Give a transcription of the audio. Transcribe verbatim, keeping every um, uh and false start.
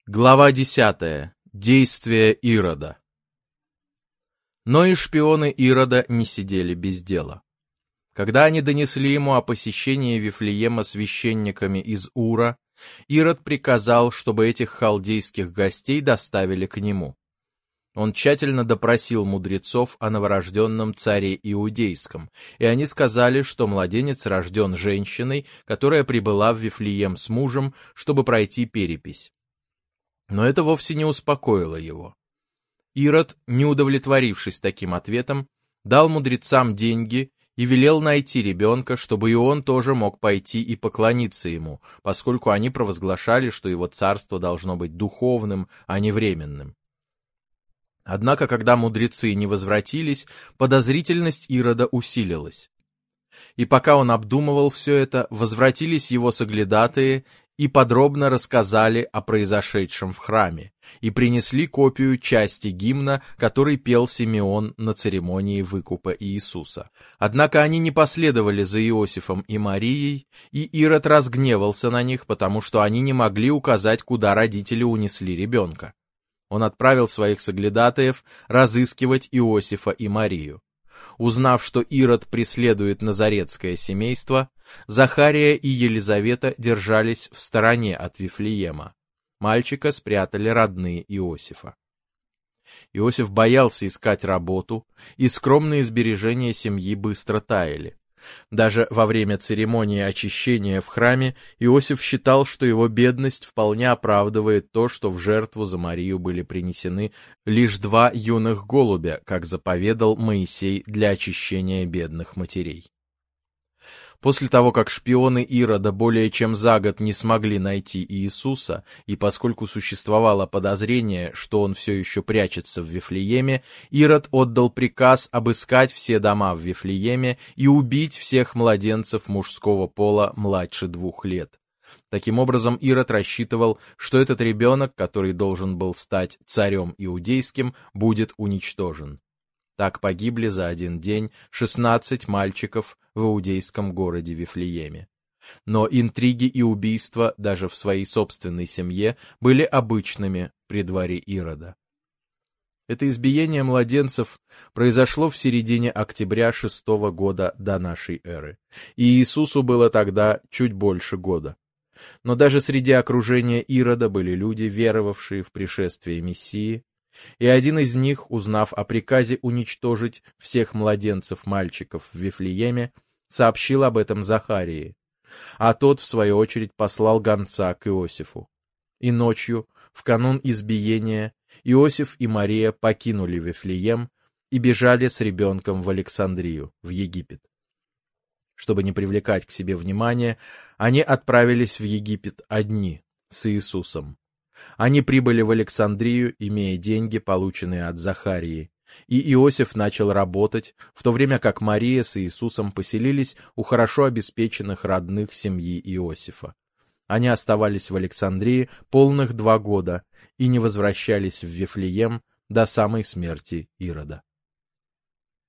Глава десятая. Действия Ирода. Но и шпионы Ирода не сидели без дела. Когда они донесли ему о посещении Вифлеема священниками из Ура, Ирод приказал, чтобы этих халдейских гостей доставили к нему. Он тщательно допросил мудрецов о новорожденном царе Иудейском, и они сказали, что младенец рожден женщиной, которая прибыла в Вифлеем с мужем, чтобы пройти перепись. Но это вовсе не успокоило его. Ирод, не удовлетворившись таким ответом, дал мудрецам деньги и велел найти ребенка, чтобы и он тоже мог пойти и поклониться ему, поскольку они провозглашали, что его царство должно быть духовным, а не временным. Однако, когда мудрецы не возвратились, подозрительность Ирода усилилась. И пока он обдумывал все это, возвратились его соглядатые и подробно рассказали о произошедшем в храме, и принесли копию части гимна, который пел Симеон на церемонии выкупа Иисуса. Однако они не последовали за Иосифом и Марией, и Ирод разгневался на них, потому что они не могли указать, куда родители унесли ребенка. Он отправил своих соглядатаев разыскивать Иосифа и Марию. Узнав, что Ирод преследует назаретское семейство, Захария и Елизавета держались в стороне от Вифлеема. Мальчика спрятали родные Иосифа. Иосиф боялся искать работу, и скромные сбережения семьи быстро таяли. Даже во время церемонии очищения в храме Иосиф считал, что его бедность вполне оправдывает то, что в жертву за Марию были принесены лишь два юных голубя, как заповедал Моисей для очищения бедных матерей. После того, как шпионы Ирода более чем за год не смогли найти Иисуса, и поскольку существовало подозрение, что он все еще прячется в Вифлееме, Ирод отдал приказ обыскать все дома в Вифлееме и убить всех младенцев мужского пола младше двух лет. Таким образом, Ирод рассчитывал, что этот ребенок, который должен был стать царем иудейским, будет уничтожен. Так погибли за один день шестнадцать мальчиков в иудейском городе Вифлееме. Но интриги и убийства даже в своей собственной семье были обычными при дворе Ирода. Это избиение младенцев произошло в середине октября шестого года до нашей эры, и Иисусу было тогда чуть больше года. Но даже среди окружения Ирода были люди, веровавшие в пришествие Мессии, и один из них, узнав о приказе уничтожить всех младенцев-мальчиков в Вифлееме, сообщил об этом Захарии, а тот, в свою очередь, послал гонца к Иосифу. И ночью, в канун избиения, Иосиф и Мария покинули Вифлеем и бежали с ребенком в Александрию, в Египет. Чтобы не привлекать к себе внимания, они отправились в Египет одни, с Иисусом. Они прибыли в Александрию, имея деньги, полученные от Захарии, и Иосиф начал работать, в то время как Мария с Иисусом поселились у хорошо обеспеченных родных семьи Иосифа. Они оставались в Александрии полных два года и не возвращались в Вифлеем до самой смерти Ирода.